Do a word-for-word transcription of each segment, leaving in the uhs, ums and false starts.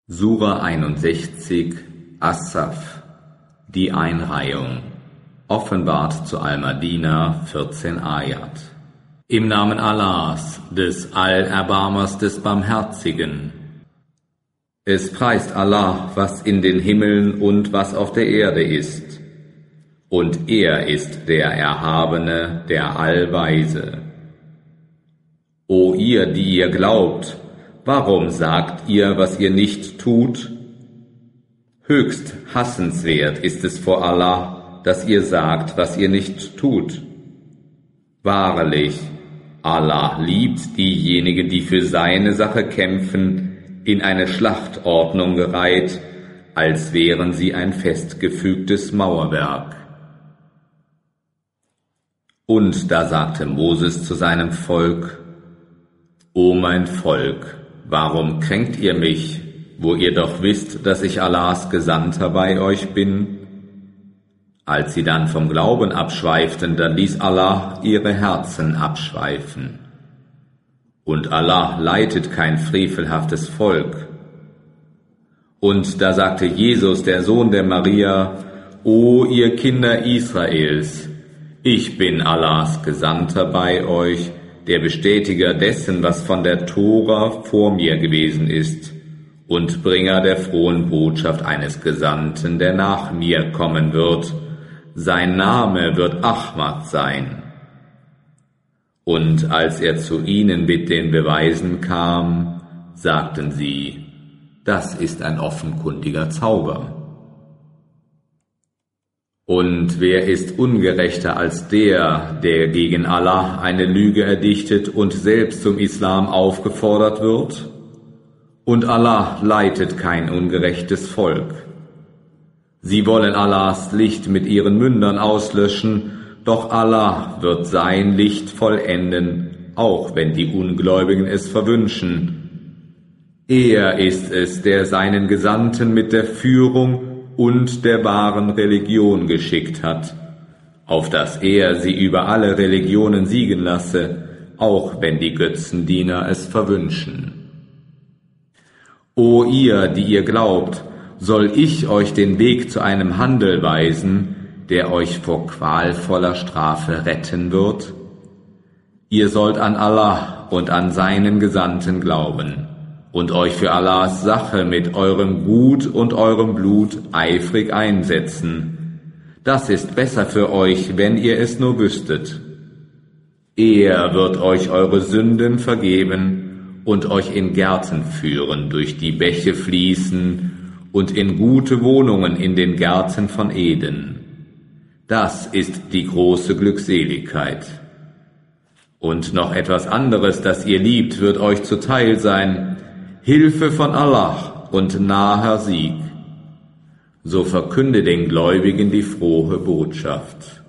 Sura einundsechzig, As-Saff, die Einreihung, offenbart zu Al-Madina, vierzehn Ayat. Im Namen Allahs, des Allerbarmers, des Barmherzigen. Es preist Allah, was in den Himmeln und was auf der Erde ist. Und er ist der Erhabene, der Allweise. O ihr, die ihr glaubt, warum sagt ihr, was ihr nicht tut? Höchst hassenswert ist es vor Allah, dass ihr sagt, was ihr nicht tut. Wahrlich, Allah liebt diejenigen, die für seine Sache kämpfen, in eine Schlachtordnung gereiht, als wären sie ein festgefügtes Mauerwerk. Und da sagte Moses zu seinem Volk: O mein Volk, warum kränkt ihr mich, wo ihr doch wisst, dass ich Allahs Gesandter bei euch bin? Als sie dann vom Glauben abschweiften, dann ließ Allah ihre Herzen abschweifen. Und Allah leitet kein frevelhaftes Volk. Und da sagte Jesus, der Sohn der Maria: O ihr Kinder Israels, ich bin Allahs Gesandter bei euch, der Bestätiger dessen, was von der Tora vor mir gewesen ist, und Bringer der frohen Botschaft eines Gesandten, der nach mir kommen wird. Sein Name wird Ahmad sein. Und als er zu ihnen mit den Beweisen kam, sagten sie: Das ist ein offenkundiger Zauber. Und wer ist ungerechter als der, der gegen Allah eine Lüge erdichtet und selbst zum Islam aufgefordert wird? Und Allah leitet kein ungerechtes Volk. Sie wollen Allahs Licht mit ihren Mündern auslöschen, doch Allah wird sein Licht vollenden, auch wenn die Ungläubigen es verwünschen. Er ist es, der seinen Gesandten mit der Führung und der wahren Religion geschickt hat, auf dass er sie über alle Religionen siegen lasse, auch wenn die Götzendiener es verwünschen. O ihr, die ihr glaubt, soll ich euch den Weg zu einem Handel weisen, der euch vor qualvoller Strafe retten wird? Ihr sollt an Allah und an seinen Gesandten glauben und euch für Allahs Sache mit eurem Gut und eurem Blut eifrig einsetzen. Das ist besser für euch, wenn ihr es nur wüsstet. Er wird euch eure Sünden vergeben und euch in Gärten führen, durch die Bäche fließen, und in gute Wohnungen in den Gärten von Eden. Das ist die große Glückseligkeit. Und noch etwas anderes, das ihr liebt, wird euch zuteil sein: Hilfe von Allah und naher Sieg. So verkünde den Gläubigen die frohe Botschaft.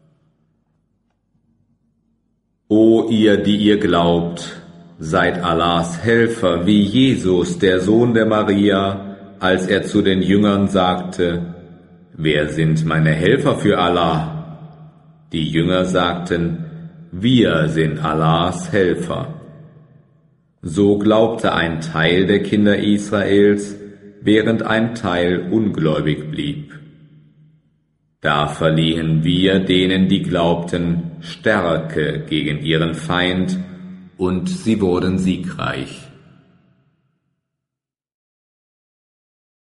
O ihr, die ihr glaubt, seid Allahs Helfer, wie Jesus, der Sohn der Maria, als er zu den Jüngern sagte: Wer sind meine Helfer für Allah? Die Jünger sagten: Wir sind Allahs Helfer. So glaubte ein Teil der Kinder Israels, während ein Teil ungläubig blieb. Da verliehen wir denen, die glaubten, Stärke gegen ihren Feind, und sie wurden siegreich.